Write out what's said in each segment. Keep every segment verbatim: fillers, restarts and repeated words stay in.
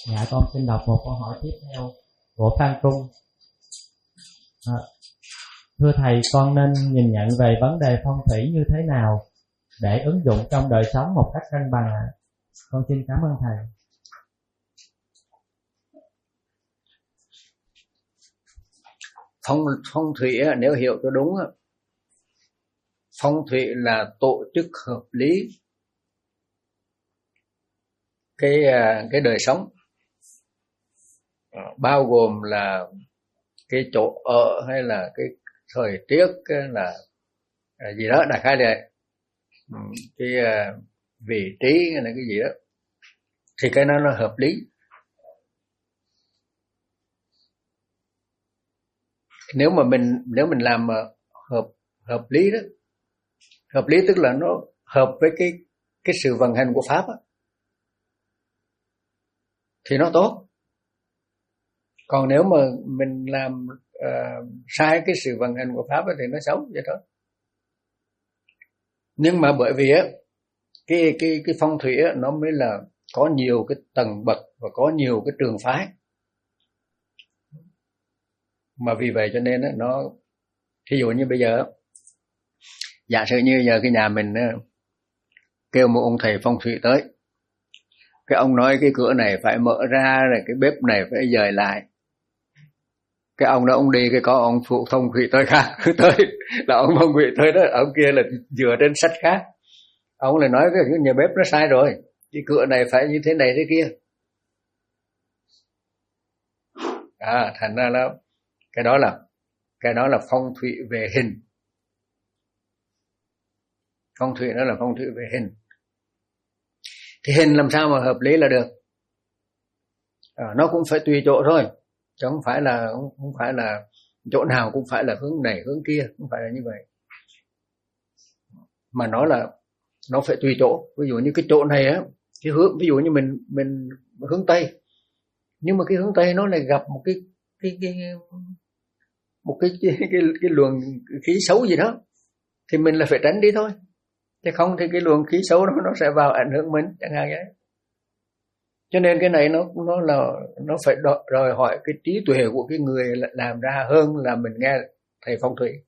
Dạ con xin đọc một câu hỏi tiếp theo của Phan Trung. À, thưa thầy, con nên nhìn nhận về vấn đề phong thủy như thế nào để ứng dụng trong đời sống một cách cân bằng ạ? Con xin cảm ơn thầy. Phong, phong thủy nếu hiểu cho đúng, phong thủy là tổ chức hợp lý cái cái đời sống, bao gồm là cái chỗ ở hay là cái thời tiết, cái là gì đó, đại khái là cái vị trí hay là cái gì đó, thì cái đó nó hợp lý. Nếu mà mình nếu mình làm hợp hợp lý đó, hợp lý tức là nó hợp với cái cái sự vận hành của pháp đó, thì nó tốt. Còn nếu mà mình làm uh, sai cái sự vận hành của pháp đó, thì nó xấu vậy thôi. Nhưng mà bởi vì á cái cái cái phong thủy á, nó mới là có nhiều cái tầng bậc và có nhiều cái trường phái. Mà vì vậy cho nên á, nó thí dụ như bây giờ, giả sử như giờ cái nhà mình kêu một ông thầy phong thủy tới, cái ông nói cái cửa này phải mở ra, rồi cái bếp này phải dời lại. Cái ông đó ông đi, cái có ông phụ phong thủy tới khác tới là ông phong thủy tới đó, ông kia là dựa trên sách khác, ông lại nói cái nhà bếp nó sai rồi, cái cửa này phải như thế này thế kia. À, thành ra là cái đó là cái đó là phong thủy về hình. Phong thủy đó là phong thủy về hình. Thì hình làm sao mà hợp lý là được? À, nó cũng phải tùy chỗ thôi, chứ không phải là không phải là chỗ nào cũng phải là hướng này hướng kia, không phải là như vậy. Mà nó là nó phải tùy chỗ. Ví dụ như cái chỗ này á, cái hướng, ví dụ như mình mình hướng tây, nhưng mà cái hướng tây nó lại gặp một cái cái cái một cái cái cái, cái luồng khí xấu gì đó, thì mình là phải tránh đi thôi. Chứ không thì cái luồng khí xấu đó nó sẽ vào ảnh hưởng mình chẳng hạn vậy. Cho nên cái này nó nó là nó phải đòi hỏi cái trí tuệ của cái người làm ra hơn là mình nghe thầy phong thủy.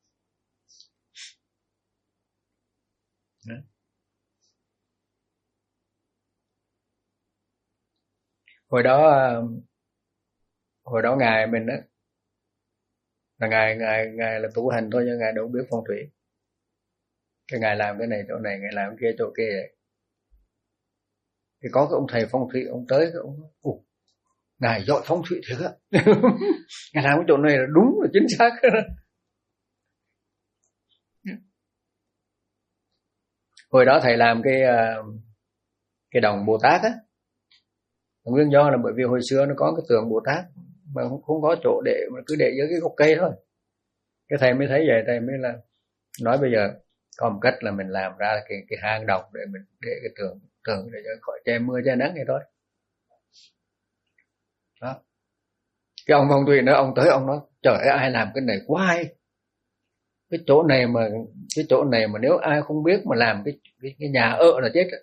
Hồi đó hồi đó ngài mình á, là ngài ngài ngài là tu hành thôi, nhưng ngài đâu biết phong thủy. Cái ngài làm cái này chỗ này, ngài làm cái kia chỗ kia vậy. Thì có cái ông thầy phong thủy, ông tới cái ông ồ, ngài giỏi phong thủy thiệt á. Ngài làm cái chỗ này là đúng là chính xác. Hồi đó thầy làm cái cái đồng Bồ Tát á, nguyên do là bởi vì hồi xưa nó có cái tượng Bồ Tát mà không, không có chỗ để, mà cứ để dưới cái gốc cây thôi. Cái thầy mới thấy vậy, thầy mới là nói bây giờ có một cách là mình làm ra cái cái hang đồng để mình để cái tượng tượng để cho khỏi che mưa che nắng vậy thôi. Đó. Cái ông phong thủy nữa, ông tới ông nói trời ơi, ai làm cái này quá hay. Cái chỗ này mà cái chỗ này mà nếu ai không biết mà làm cái cái, cái nhà ở là chết.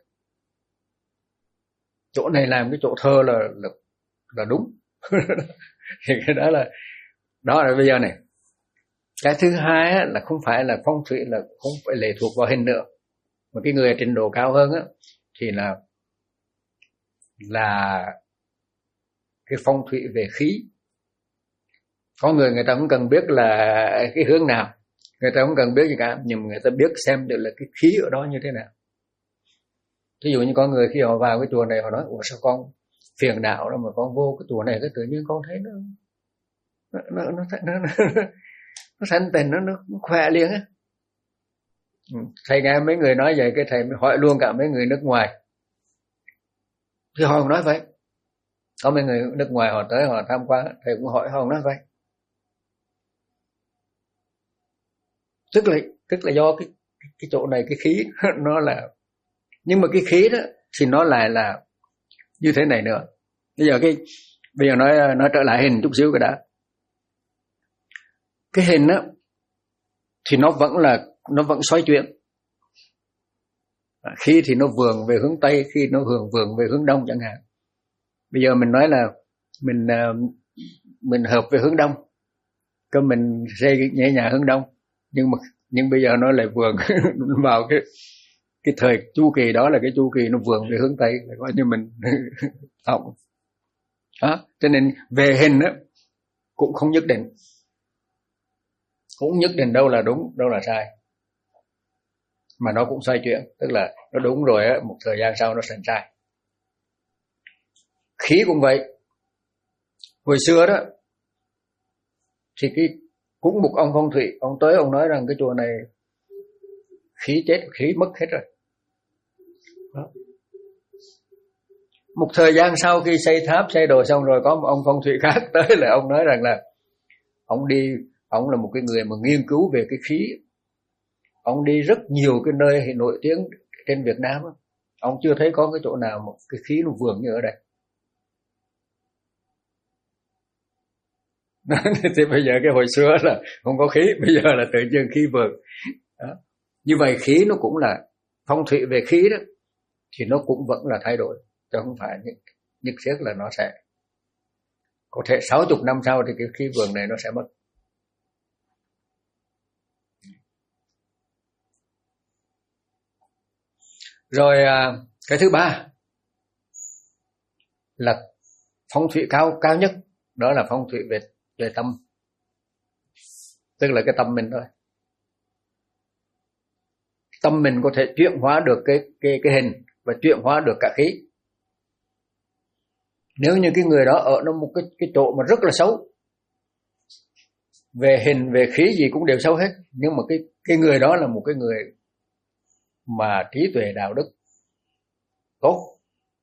Chỗ này làm cái chỗ thơ là là, là đúng. Thì cái đó là đó là bây giờ này. Cái thứ hai á, là không phải là phong thủy là không phải lệ thuộc vào hình nữa, mà cái người trình độ cao hơn á thì là là cái phong thủy về khí. Có người người ta không cần biết là cái hướng nào, người ta không cần biết gì cả, nhưng người ta biết xem được là cái khí ở đó như thế nào. Ví dụ như có người khi họ vào cái chùa này họ nói ủa sao con phiền não đó mà con vô cái chùa này cái tự nhiên con thấy nó nó nó nó nó, nó, nó thanh tịnh, nó nó khỏe liền á. Thầy nghe mấy người nói vậy, cái thầy mới hỏi luôn cả mấy người nước ngoài. Thì họ không nói vậy. Có mấy người nước ngoài họ tới họ tham quan, thầy cũng hỏi họ không nói vậy. Tức là tức là do cái cái chỗ này cái khí nó là, nhưng mà cái khí đó thì nó lại là như thế này nữa. Bây giờ cái bây giờ nói nói trở lại hình chút xíu cái đã. Cái hình á thì nó vẫn là nó vẫn xoay chuyển. Khi thì nó vườn về hướng tây, khi nó vườn vườn về hướng đông chẳng hạn. Bây giờ mình nói là mình mình hợp với hướng đông, cơ mình xây nhẹ nhà hướng đông, nhưng mà nhưng bây giờ nó lại vườn vào cái cái thời chu kỳ đó là cái chu kỳ nó vườn về hướng tây, là coi như mình hỏng đó. Cho nên về hình đó cũng không nhất định, cũng nhất định đâu là đúng đâu là sai, mà nó cũng xoay chuyển, tức là nó đúng rồi á, một thời gian sau nó thành sai. Khí cũng vậy. Hồi xưa đó thì cái cũng một ông phong thủy, ông tới ông nói rằng cái chùa này khí chết, khí mất hết rồi đó. Một thời gian sau khi xây tháp xây đồ xong rồi, có một ông phong thủy khác tới là ông nói rằng là ông đi, ông là một cái người mà nghiên cứu về cái khí, ông đi rất nhiều cái nơi nổi tiếng trên Việt Nam, ông chưa thấy có cái chỗ nào một cái khí nó vượng như ở đây. Thì bây giờ cái hồi xưa là không có khí, bây giờ là tự nhiên khí vượng đó. Như vậy khí nó cũng là phong thủy về khí đó, thì nó cũng vẫn là thay đổi, chứ không phải nhất thiết là nó sẽ có thể sáu mươi năm sau thì cái khí vượng này nó sẽ mất. Rồi cái thứ ba là phong thủy cao cao nhất, đó là phong thủy về về tâm, tức là cái tâm mình thôi. Tâm mình có thể chuyển hóa được cái cái cái hình và chuyển hóa được cả khí. Nếu như cái người đó ở nó một cái cái chỗ mà rất là xấu, về hình về khí gì cũng đều xấu hết, nhưng mà cái cái người đó là một cái người mà trí tuệ đạo đức tốt,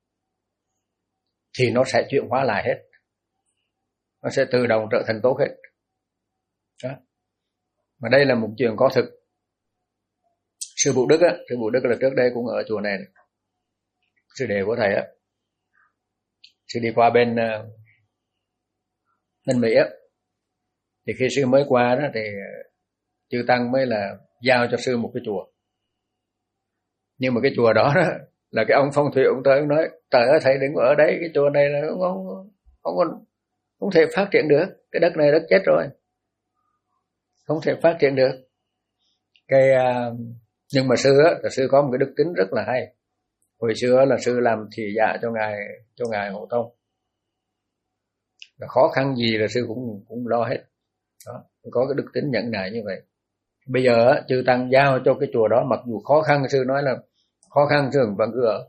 thì nó sẽ chuyển hóa lại hết, nó sẽ tự động trở thành tốt hết đó. Mà đây là một chuyện có thực. Sư Phụ Đức á, sư Phụ Đức là trước đây cũng ở chùa này, này. Sư đệ của thầy á, sư đi qua bên uh, bên Mỹ á, thì khi sư mới qua đó thì chư tăng mới là giao cho sư một cái chùa. Nhưng mà cái chùa đó, đó là cái ông phong thủy ông tới ông nói trời ơi thầy đừng có ở đấy, cái chùa này là không không không có không thể phát triển được, cái đất này đất chết rồi, không thể phát triển được. Cái uh, nhưng mà sư á, là sư có một cái đức tính rất là hay. Hồi xưa là sư làm thị dạ cho ngài cho ngài Hộ Tông, là khó khăn gì là sư cũng cũng lo hết đó, có cái đức tính nhẫn nại như vậy. Bây giờ á, chư tăng giao cho cái chùa đó, mặc dù khó khăn, sư nói là khó khăn sư vẫn cứ ở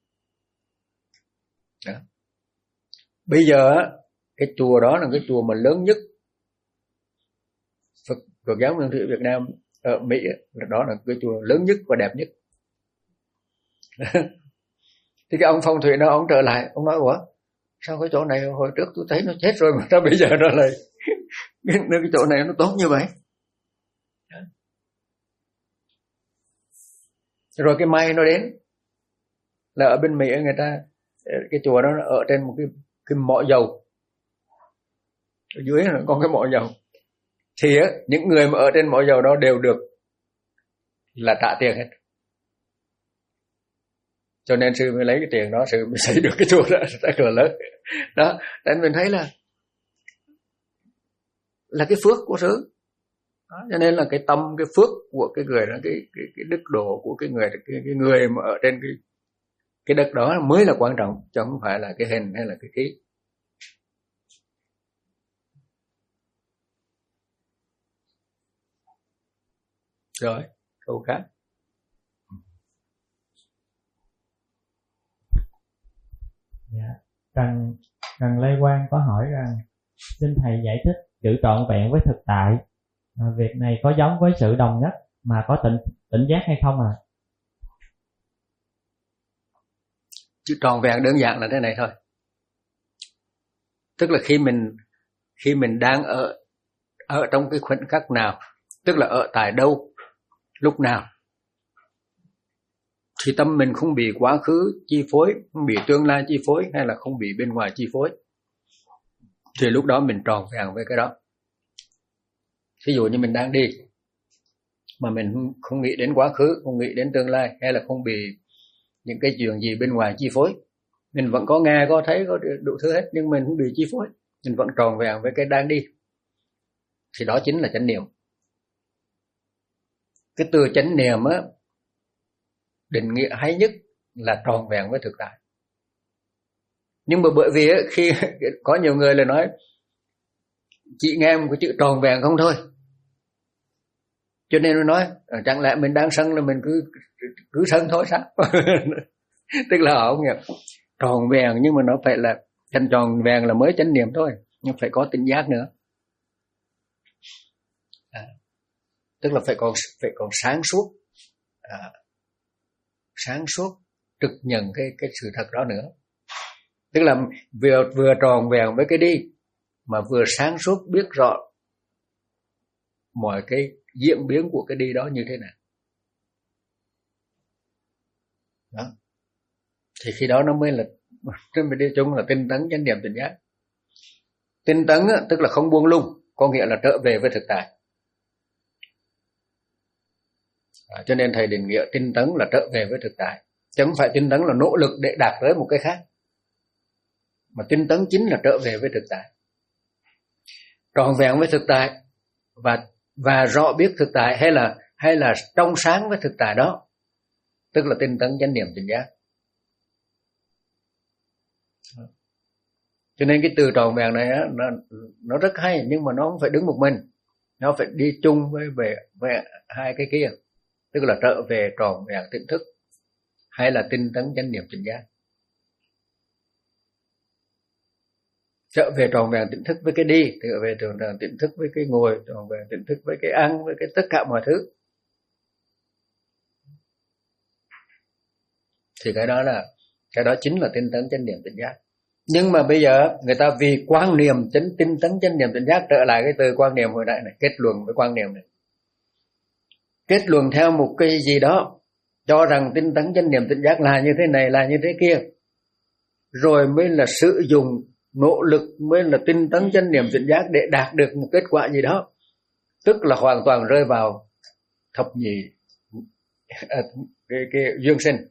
đó. Bây giờ á, cái chùa đó là cái chùa mà lớn nhất Phật, Phật giáo Nguyên Thủy Việt Nam ở Mỹ, đó là cái chùa lớn nhất và đẹp nhất. Thì cái ông phong thủy đó, ông trở lại, ông nói ủa sao cái chỗ này hồi trước tôi thấy nó chết rồi mà sao bây giờ nó lại cái, cái chỗ này nó tốt như vậy. Rồi cái may nó đến là ở bên Mỹ người ta, cái chùa đó nó ở trên một cái cái mỏ dầu, ở dưới là có cái mỏ dầu, thì á, những người mà ở trên mỏ dầu đó đều được là trả tiền hết. Cho nên sư mới lấy cái tiền đó, sư mới xây được cái chùa đó rất là lớn đó. Nên mình thấy là là cái phước của sư đó. Cho nên là cái tâm, cái phước của cái người đó, cái cái, cái đức độ của cái người, cái, cái người mà ở trên cái cái đất đó mới là quan trọng, chứ không phải là cái hình hay là cái khí. Rồi câu khác. Dạ. Trần Trần Lê Quang có hỏi rằng xin thầy giải thích chữ trọn vẹn với thực tại, à, việc này có giống với sự đồng nhất mà có tỉnh tỉnh giác hay không à? Chữ trọn vẹn đơn giản là thế này thôi, tức là khi mình khi mình đang ở ở trong cái khoảnh khắc nào, tức là ở tại đâu, lúc nào, thì tâm mình không bị quá khứ chi phối, không bị tương lai chi phối, hay là không bị bên ngoài chi phối, thì lúc đó mình tròn vẹn với cái đó. Ví dụ như mình đang đi mà mình không nghĩ đến quá khứ, không nghĩ đến tương lai, hay là không bị những cái chuyện gì bên ngoài chi phối, mình vẫn có nghe, có thấy, có đủ thứ hết, nhưng mình không bị chi phối, mình vẫn tròn vẹn với cái đang đi. Thì đó chính là chánh niệm. Cái từ chánh niệm á, định nghĩa hay nhất là tròn vẹn với thực tại. Nhưng mà bởi vì á, khi có nhiều người là nói chị nghe một cái chữ tròn vẹn không thôi, cho nên nó nói chẳng lẽ mình đang sân là mình cứ cứ sân thôi sao? Tức là họ không hiểu tròn vẹn, nhưng mà nó phải là thành tròn vẹn là mới chánh niệm thôi, nhưng phải có tỉnh giác nữa. À, tức là phải còn phải còn sáng suốt, à, sáng suốt trực nhận cái cái sự thật đó nữa. Tức là vừa vừa tròn vẹn với cái đi, mà vừa sáng suốt biết rõ mọi cái diễn biến của cái đi đó như thế nào. Đó. Thì khi đó nó mới là, trên đi chung là tinh tấn chánh niệm tỉnh giác. Tinh tấn á, tức là không buông lung, có nghĩa là trở về với thực tại. À, cho nên thầy định nghĩa tinh tấn là trở về với thực tại, chứ không phải tinh tấn là nỗ lực để đạt tới một cái khác, mà tinh tấn chính là trở về với thực tại, tròn vẹn với thực tại và và rõ biết thực tại, hay là hay là trong sáng với thực tại đó, tức là tinh tấn chánh niệm tỉnh giác. Cho nên cái từ tròn vẹn này á, nó nó rất hay, nhưng mà nó không phải đứng một mình, nó phải đi chung với về với hai cái kia, tức là trở về tròn vẹn tỉnh thức hay là tinh tấn chánh niệm tỉnh giác. Trở về tròn vẹn tỉnh thức với cái đi, trở về tròn vẹn tỉnh thức với cái ngồi, tròn vẹn tỉnh thức với cái ăn, với cái tất cả mọi thứ. Thì cái đó là cái đó chính là tinh tấn chánh niệm tỉnh giác. Nhưng mà bây giờ người ta vì quan niệm chính tinh tấn chánh niệm tỉnh giác, trở lại cái từ quan niệm hồi nãy này, kết luận với quan niệm này, kết luận theo một cái gì đó, cho rằng tinh tấn chánh niệm tỉnh giác là như thế này, là như thế kia, rồi mới là sử dụng nỗ lực, mới là tinh tấn chánh niệm tỉnh giác để đạt được một kết quả gì đó, tức là hoàn toàn rơi vào thập nhị à, cái, cái duyên sinh.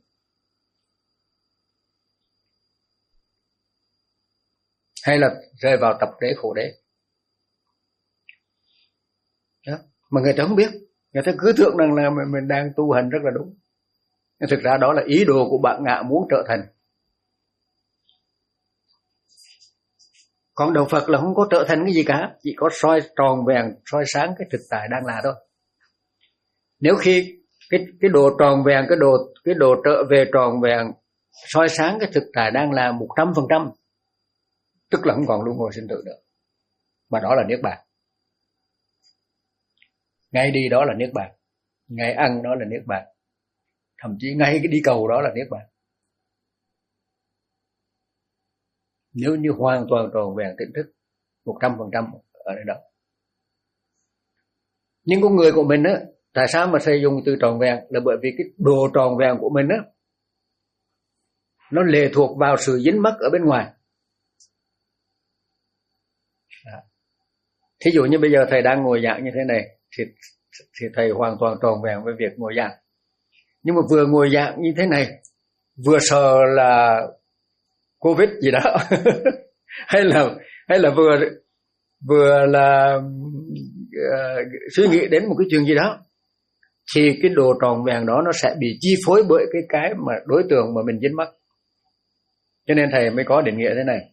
Hay là rơi vào tập đế khổ đế đó. Mà người ta không biết, người ta cứ tưởng rằng là mình, mình đang tu hành rất là đúng, nhưng thực ra đó là ý đồ của bạn ngạ muốn trở thành. Còn đạo Phật là không có trở thành cái gì cả, chỉ có soi tròn vẹn, soi sáng cái thực tại đang là thôi. Nếu khi cái cái đồ tròn vẹn, cái đồ cái đồ trở về tròn vẹn, soi sáng cái thực tại đang là một trăm phần trăm, tức là không còn luân hồi sinh tử nữa, mà đó là niết bàn. Ngay đi đó là niết bàn, ngay ăn đó là niết bàn, thậm chí ngay cái đi cầu đó là niết bàn. Nếu như hoàn toàn tròn vẹn tỉnh thức một trăm phần trăm ở đây đó. Nhưng con người của mình á, tại sao mà thầy dùng từ tròn vẹn, là bởi vì cái đồ tròn vẹn của mình á, nó lệ thuộc vào sự dính mắc ở bên ngoài. À. Thí dụ như bây giờ thầy đang ngồi giảng như thế này, thì, thì thầy hoàn toàn tròn vẹn với việc ngồi giảng. Nhưng mà vừa ngồi giảng như thế này, vừa sợ là Covid gì đó hay là hay là vừa vừa là uh, suy nghĩ đến một cái chuyện gì đó, thì cái đồ tròn vẹn đó nó sẽ bị chi phối bởi cái cái mà đối tượng mà mình dính mắc. Cho nên thầy mới có định nghĩa thế này: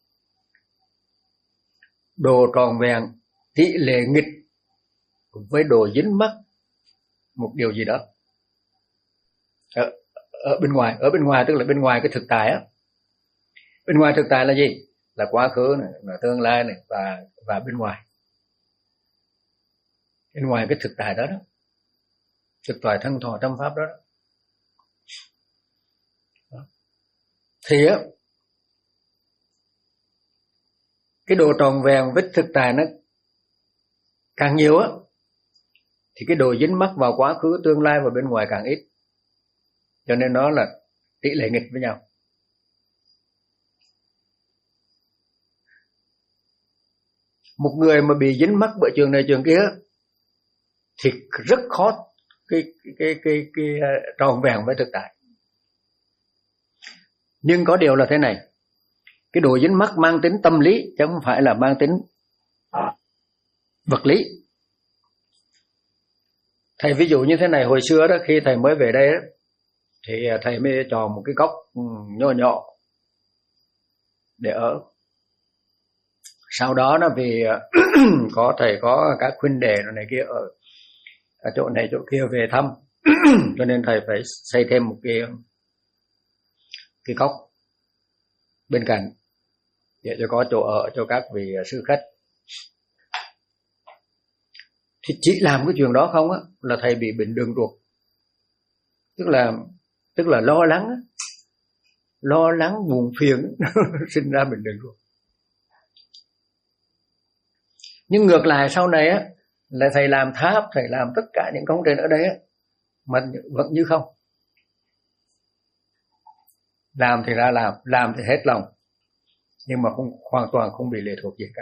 đồ tròn vẹn tỷ lệ nghịch với đồ dính mắc một điều gì đó ở, ở bên ngoài. Ở bên ngoài tức là bên ngoài cái thực tại á. Bên ngoài thực tại là gì? Là quá khứ này, là tương lai này, và và bên ngoài. Bên ngoài cái thực tại đó đó, thực tại thân thọ tâm pháp đó, đó. đó. Thì á, cái đồ tròn vẹn với thực tại nó càng nhiều á, thì cái đồ dính mắc vào quá khứ, tương lai và bên ngoài càng ít. Cho nên nó là tỷ lệ nghịch với nhau. Một người mà bị dính mắc bởi trường này trường kia thì rất khó cái cái cái cái, cái, cái tròn vẹn với thực tại. Nhưng có điều là thế này, cái đồ dính mắc mang tính tâm lý chứ không phải là mang tính vật lý. Thầy ví dụ như thế này, hồi xưa đó khi thầy mới về đây đó, thì thầy mới chọn một cái góc nhỏ nhỏ để ở. Sau đó nó vì có thầy có các huynh đệ này kia ở, ở chỗ này chỗ kia về thăm, cho nên thầy phải xây thêm một cái cái góc bên cạnh để cho có chỗ ở cho các vị sư khách. Thì chỉ làm cái chuyện đó không á là thầy bị bệnh đường ruột, tức là tức là lo lắng lo lắng buồn phiền sinh ra bệnh đường ruột. Nhưng ngược lại sau này á là thầy làm tháp, thầy làm tất cả những công trình ở đây á mà vẫn như không. Làm thì ra làm, làm thì hết lòng, nhưng mà không, hoàn toàn không bị lệ thuộc gì cả.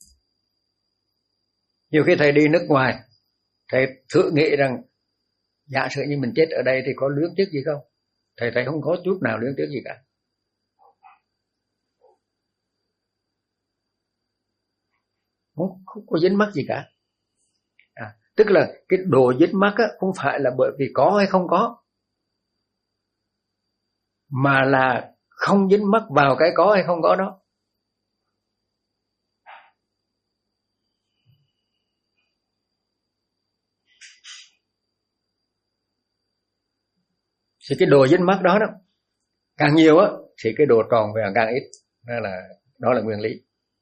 Nhiều khi thầy đi nước ngoài, thầy thử nghĩ rằng giả sử như mình chết ở đây thì có luyến tiếc gì không? Thầy thấy không có chút nào luyến tiếc gì cả. Không, không có dính mắc gì cả. À, tức là cái đồ dính mắc á, không phải là bởi vì có hay không có, mà là không dính mắc vào cái có hay không có đó. Thì cái đồ dính mắc đó đó càng nhiều á thì cái đồ tròn vẹn càng ít. Đó là đó là nguyên lý.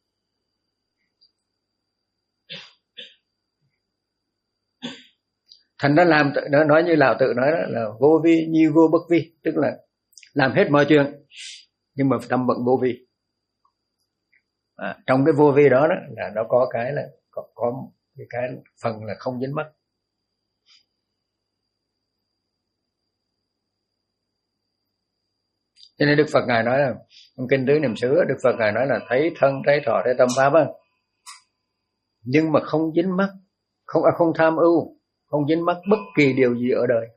Thành ra làm nó nói như Lão Tử nói đó là vô vi nhi vô bất vi, tức là làm hết mọi chuyện nhưng mà tâm vẫn vô vi. À, trong cái vô vi đó, đó là nó có cái là có, có cái, cái phần là không dính mắc. Cho nên Đức Phật Ngài nói là trong Kinh Tứ Niệm xứ, Đức Phật Ngài nói là thấy thân, thấy thọ, thấy tâm pháp á, nhưng mà không dính mắc, không à, không tham ưu, không dính mắc bất kỳ điều gì ở đời.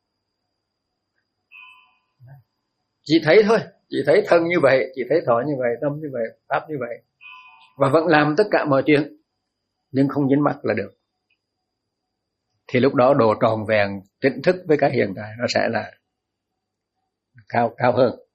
Chỉ thấy thôi, chỉ thấy thân như vậy, chỉ thấy thọ như vậy, tâm như vậy, pháp như vậy, và vẫn làm tất cả mọi chuyện nhưng không dính mắc là được. Thì lúc đó độ tròn vẹn tỉnh thức với cái hiện tại nó sẽ là cao cao hơn.